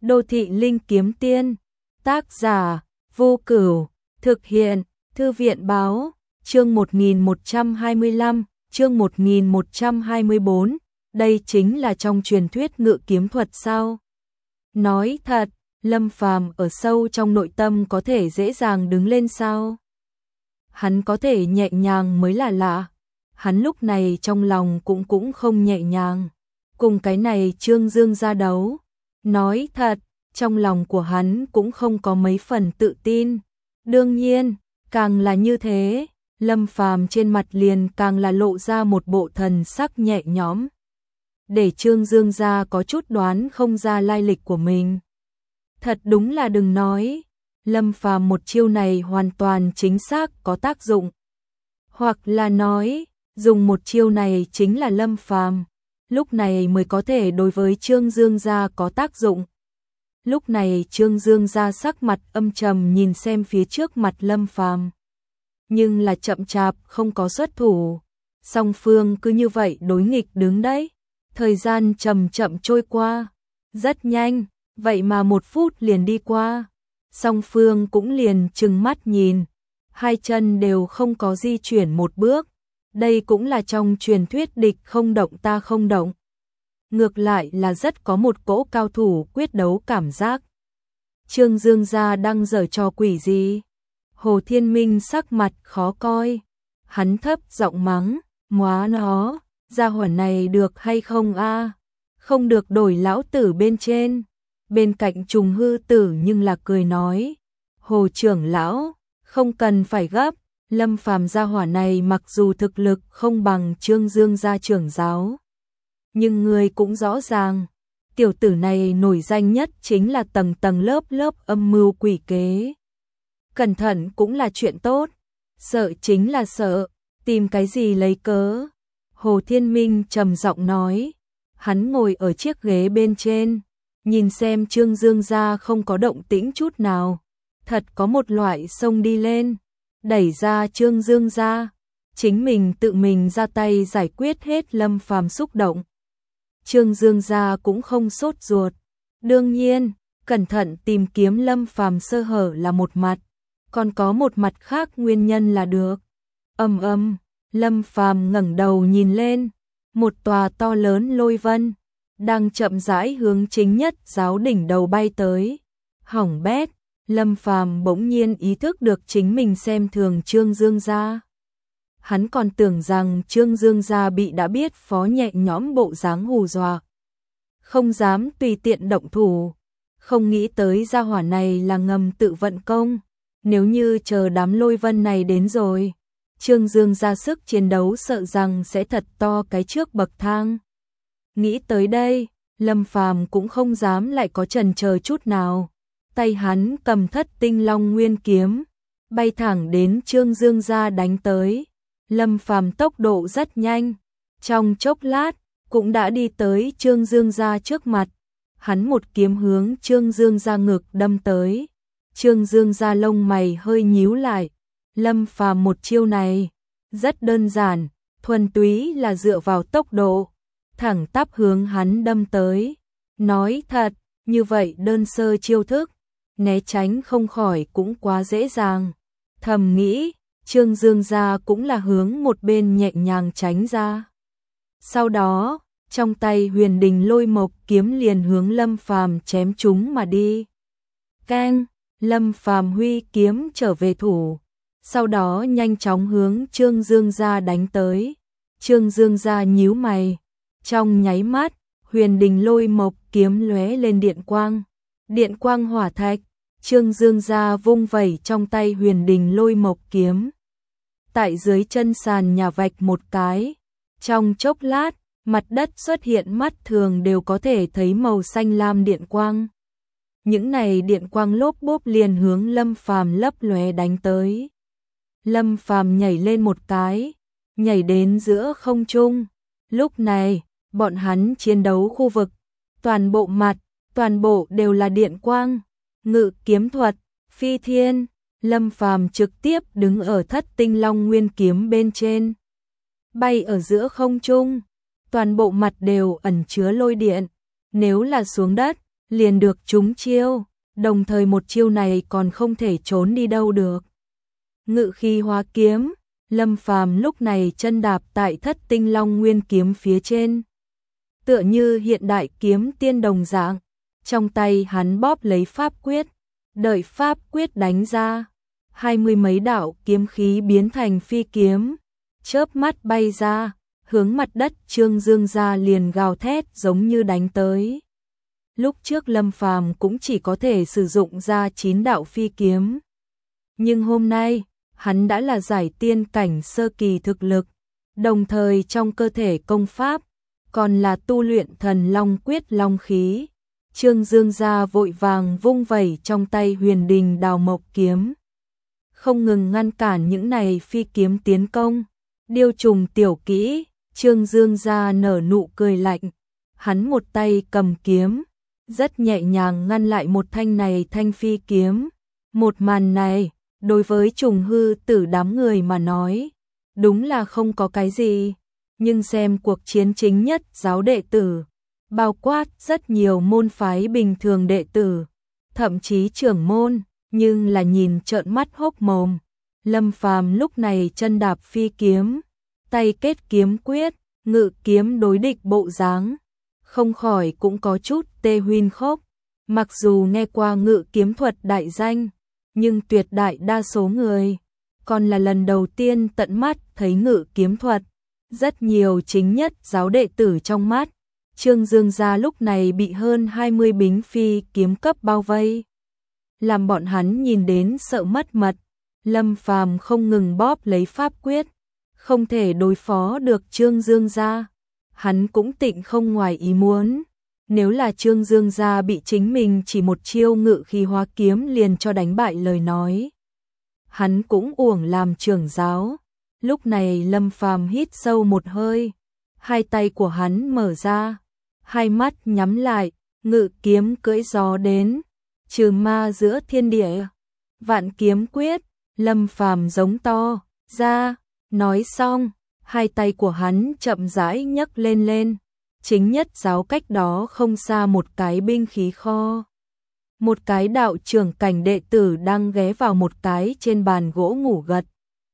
Đô thị linh kiếm tiên, tác giả, Vô Cửu, thực hiện, Thư viện báo, chương 1125, chương 1124, đây chính là trong truyền thuyết ngự kiếm thuật sao? Nói thật, Lâm Phàm ở sâu trong nội tâm có thể dễ dàng đứng lên sao? Hắn có thể nhẹ nhàng mới là lạ. Hắn lúc này trong lòng cũng không nhẹ nhàng. Cùng cái này Trương Dương ra đấu. Nói thật, trong lòng của hắn cũng không có mấy phần tự tin. Đương nhiên, càng là như thế, Lâm Phàm trên mặt liền càng là lộ ra một bộ thần sắc nhẹ nhõm. Để Trương Dương ra có chút đoán không ra lai lịch của mình. Thật đúng là đừng nói, Lâm Phàm một chiêu này hoàn toàn chính xác có tác dụng. Hoặc là nói, dùng một chiêu này chính là Lâm Phàm, lúc này mới có thể đối với Trương Dương gia có tác dụng. Lúc này Trương Dương gia sắc mặt âm trầm nhìn xem phía trước mặt Lâm Phàm, nhưng là chậm chạp không có xuất thủ. Song phương cứ như vậy đối nghịch đứng đấy. Thời gian chậm chậm trôi qua, rất nhanh, vậy mà 1 phút liền đi qua. Song phương cũng liền trừng mắt nhìn, hai chân đều không có di chuyển một bước. Đây cũng là trong truyền thuyết địch không động ta không động. Ngược lại là rất có một cỗ cao thủ quyết đấu cảm giác. Trương Dương gia đang giở trò quỷ gì? Hồ Thiên Minh sắc mặt khó coi. Hắn thấp giọng mắng, móa nó, gia hỏa này được hay không a? Không được đổi lão tử bên trên. Bên cạnh Trùng Hư Tử nhưng là cười nói, Hồ trưởng lão, không cần phải gấp. Lâm Phàm gia hỏa này mặc dù thực lực không bằng Trương Dương gia trưởng giáo, nhưng người cũng rõ ràng, tiểu tử này nổi danh nhất chính là tầng tầng lớp lớp âm mưu quỷ kế. Cẩn thận cũng là chuyện tốt, sợ chính là sợ, tìm cái gì lấy cớ. Hồ Thiên Minh trầm giọng nói, hắn ngồi ở chiếc ghế bên trên, nhìn xem Trương Dương gia không có động tĩnh chút nào, thật có một loại xông đi lên, đẩy ra Trương Dương gia, chính mình tự mình ra tay giải quyết hết Lâm Phàm xúc động. Trương Dương gia cũng không sốt ruột, đương nhiên, cẩn thận tìm kiếm Lâm Phàm sơ hở là một mặt, còn có một mặt khác nguyên nhân là được. Lâm Phàm ngẩng đầu nhìn lên, một tòa to lớn lôi vân đang chậm rãi hướng chính nhất giáo đỉnh đầu bay tới. Hỏng bét, Lâm Phàm bỗng nhiên ý thức được chính mình xem thường Trương Dương gia. Hắn còn tưởng rằng Trương Dương gia bị đã biết phó nhẹ nhõm bộ dáng hù dọa, không dám tùy tiện động thủ, không nghĩ tới gia hỏa này là ngầm tự vận công. Nếu như chờ đám lôi vân này đến rồi, Trương Dương gia sức chiến đấu sợ rằng sẽ thật to cái trước bậc thang. Nghĩ tới đây, Lâm Phàm cũng không dám lại có chần chờ chút nào. Tay hắn cầm Thất Tinh Long Nguyên kiếm, bay thẳng đến Trương Dương gia đánh tới. Lâm Phàm tốc độ rất nhanh, trong chốc lát cũng đã đi tới Trương Dương gia trước mặt. Hắn một kiếm hướng Trương Dương gia ngực đâm tới. Trương Dương gia lông mày hơi nhíu lại. Lâm Phàm một chiêu này rất đơn giản, thuần túy là dựa vào tốc độ, thẳng tắp hướng hắn đâm tới. Nói thật, như vậy đơn sơ chiêu thức, né tránh không khỏi cũng quá dễ dàng. Thầm nghĩ, Trương Dương gia cũng là hướng một bên nhẹ nhàng tránh ra. Sau đó, trong tay Huyền Đình Lôi Mộc kiếm liền hướng Lâm Phàm chém chúng mà đi. Keng, Lâm Phàm huy kiếm trở về thủ, sau đó nhanh chóng hướng Trương Dương gia đánh tới. Trương Dương gia nhíu mày, trong nháy mắt, Huyền Đình Lôi Mộc kiếm lóe lên điện quang hỏa thạch. Trương Dương gia vung vẩy trong tay Huyền Đình Lôi Mộc kiếm, tại dưới chân sàn nhà vạch một cái, trong chốc lát, mặt đất xuất hiện mắt thường đều có thể thấy màu xanh lam điện quang. Những này điện quang lốp bốp liền hướng Lâm Phàm lấp lóe đánh tới. Lâm Phàm nhảy lên một cái, nhảy đến giữa không trung. Lúc này, bọn hắn chiến đấu khu vực, toàn bộ đều là điện quang, ngự kiếm thuật, phi thiên. Lâm Phàm trực tiếp đứng ở Thất Tinh Long Nguyên kiếm bên trên, bay ở giữa không trung, toàn bộ mặt đều ẩn chứa lôi điện. Nếu là xuống đất, liền được trúng chiêu, đồng thời một chiêu này còn không thể trốn đi đâu được. Ngự khí hóa kiếm, Lâm Phàm lúc này chân đạp tại Thất Tinh Long Nguyên kiếm phía trên, tựa như hiện đại kiếm tiên đồng dạng, trong tay hắn bóp lấy pháp quyết, đợi pháp quyết đánh ra, 20 mấy đạo kiếm khí biến thành phi kiếm, chớp mắt bay ra, hướng mặt đất Trương Dương ra liền gào thét giống như đánh tới. Lúc trước Lâm Phàm cũng chỉ có thể sử dụng ra 9 đạo phi kiếm, nhưng hôm nay hắn đã là giải tiên cảnh sơ kỳ thực lực, đồng thời trong cơ thể công pháp còn là tu luyện thần long quyết long khí. Trương Dương gia vội vàng vung vẩy trong tay Huyền Đình Đào Mộc kiếm, không ngừng ngăn cản những này phi kiếm tiến công. Điêu trùng tiểu kỹ, Trương Dương gia nở nụ cười lạnh, hắn một tay cầm kiếm, rất nhẹ nhàng ngăn lại một thanh này thanh phi kiếm. Một màn này, đối với Trùng Hư Tử đám người mà nói, đúng là không có cái gì, nhưng xem cuộc chiến chính nhất giáo đệ tử, bao quát rất nhiều môn phái bình thường đệ tử, thậm chí trưởng môn, nhưng là nhìn trợn mắt hốc mồm. Lâm Phàm lúc này chân đạp phi kiếm, tay kết kiếm quyết, ngự kiếm đối địch bộ dáng, không khỏi cũng có chút tê huyên khốc. Mặc dù nghe qua ngự kiếm thuật đại danh, nhưng tuyệt đại đa số người còn là lần đầu tiên tận mắt thấy ngự kiếm thuật. Rất nhiều chính nhất giáo đệ tử trong mắt Trương Dương gia lúc này bị hơn 20 bính phi kiếm cấp bao vây, làm bọn hắn nhìn đến sợ mất mật. Lâm Phàm không ngừng bóp lấy pháp quyết, không thể đối phó được Trương Dương gia. Hắn cũng tịnh không ngoài ý muốn, nếu là Trương Dương gia bị chính mình chỉ một chiêu ngự khí hóa kiếm liền cho đánh bại lời nói, hắn cũng uổng làm trưởng giáo. Lúc này Lâm Phàm hít sâu một hơi, hai tay của hắn mở ra, hai mắt nhắm lại, ngự kiếm cưỡi gió đến, trừ ma giữa thiên địa, vạn kiếm quyết. Lâm Phàm giống to ra, nói xong, hai tay của hắn chậm rãi nhấc lên lên, chính nhất giáo cách đó không xa một cái binh khí kho. Một cái đạo trưởng cảnh đệ tử đang ghé vào một cái trên bàn gỗ ngủ gật.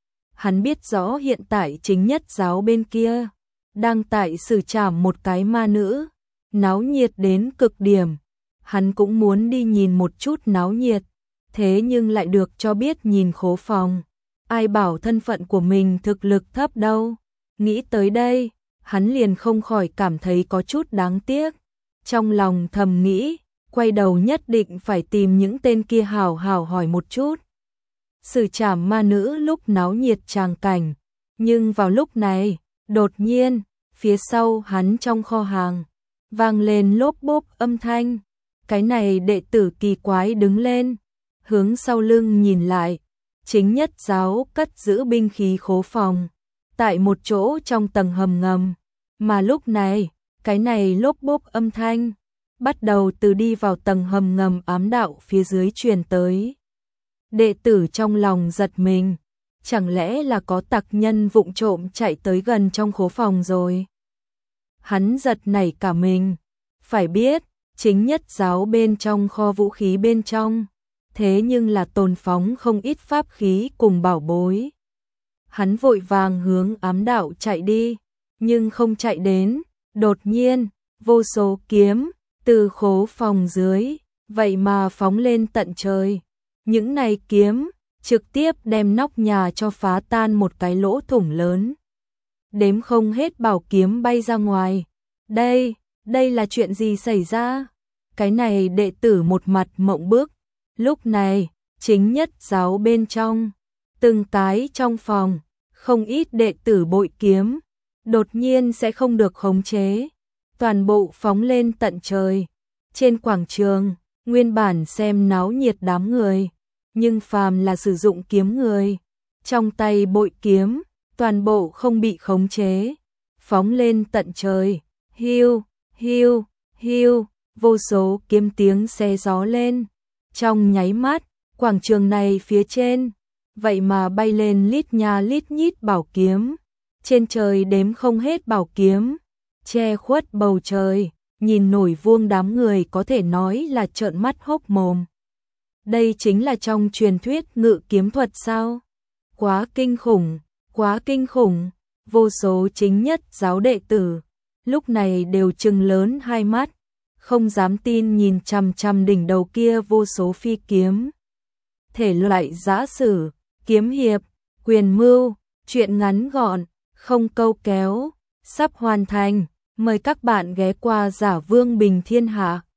Hắn biết rõ hiện tại chính nhất giáo bên kia đang tại xử trảm một cái ma nữ, náo nhiệt đến cực điểm. Hắn cũng muốn đi nhìn một chút náo nhiệt, thế nhưng lại được cho biết nhìn khố phòng. Ai bảo thân phận của mình thực lực thấp đâu. Nghĩ tới đây, hắn liền không khỏi cảm thấy có chút đáng tiếc. Trong lòng thầm nghĩ, quay đầu nhất định phải tìm những tên kia hào hào hỏi một chút. Xử trảm ma nữ lúc náo nhiệt tràng cảnh, nhưng vào lúc này, đột nhiên, phía sau hắn trong kho hàng, vang lên lốp bốp âm thanh. Cái này đệ tử kỳ quái đứng lên, hướng sau lưng nhìn lại, chính nhất giáo cất giữ binh khí khố phòng, tại một chỗ trong tầng hầm ngầm. Mà lúc này, cái này lốp bốp âm thanh, bắt đầu từ đi vào tầng hầm ngầm ám đạo phía dưới truyền tới. Đệ tử trong lòng giật mình, chẳng lẽ là có tặc nhân vụng trộm chạy tới gần trong khố phòng rồi. Hắn giật nảy cả mình, phải biết, chính nhất giáo bên trong kho vũ khí bên trong, thế nhưng là tồn phóng không ít pháp khí cùng bảo bối. Hắn vội vàng hướng ám đạo chạy đi, nhưng không chạy đến, đột nhiên, vô số kiếm từ khố phòng dưới, vậy mà phóng lên tận trời. Những này kiếm trực tiếp đem nóc nhà cho phá tan một cái lỗ thủng lớn. Đếm không hết bảo kiếm bay ra ngoài. Đây là chuyện gì xảy ra? Cái này đệ tử một mặt mộng bức. Lúc này, chính nhất giáo bên trong, từng cái trong phòng, không ít đệ tử bội kiếm, đột nhiên sẽ không được khống chế, toàn bộ phóng lên tận trời. Trên quảng trường, nguyên bản xem náo nhiệt đám người, nhưng phàm là sử dụng kiếm người, trong tay bội kiếm, toàn bộ không bị khống chế, phóng lên tận trời. Hiu, hiu, hiu, vô số kiếm tiếng xé gió lên. Trong nháy mắt, quảng trường này phía trên, vậy mà bay lên lít nha lít nhít bảo kiếm. Trên trời đếm không hết bảo kiếm, che khuất bầu trời, nhìn nổi vuông đám người có thể nói là trợn mắt hốc mồm. Đây chính là trong truyền thuyết ngự kiếm thuật sao? Quá kinh khủng, quá kinh khủng, vô số chính nhất giáo đệ tử, lúc này đều trừng lớn hai mắt, không dám tin nhìn chằm chằm đỉnh đầu kia vô số phi kiếm. Thể loại giã sử, kiếm hiệp, quyền mưu, truyện ngắn gọn, không câu kéo, sắp hoàn thành, mời các bạn ghé qua Giả Vương Bình Thiên Hạ.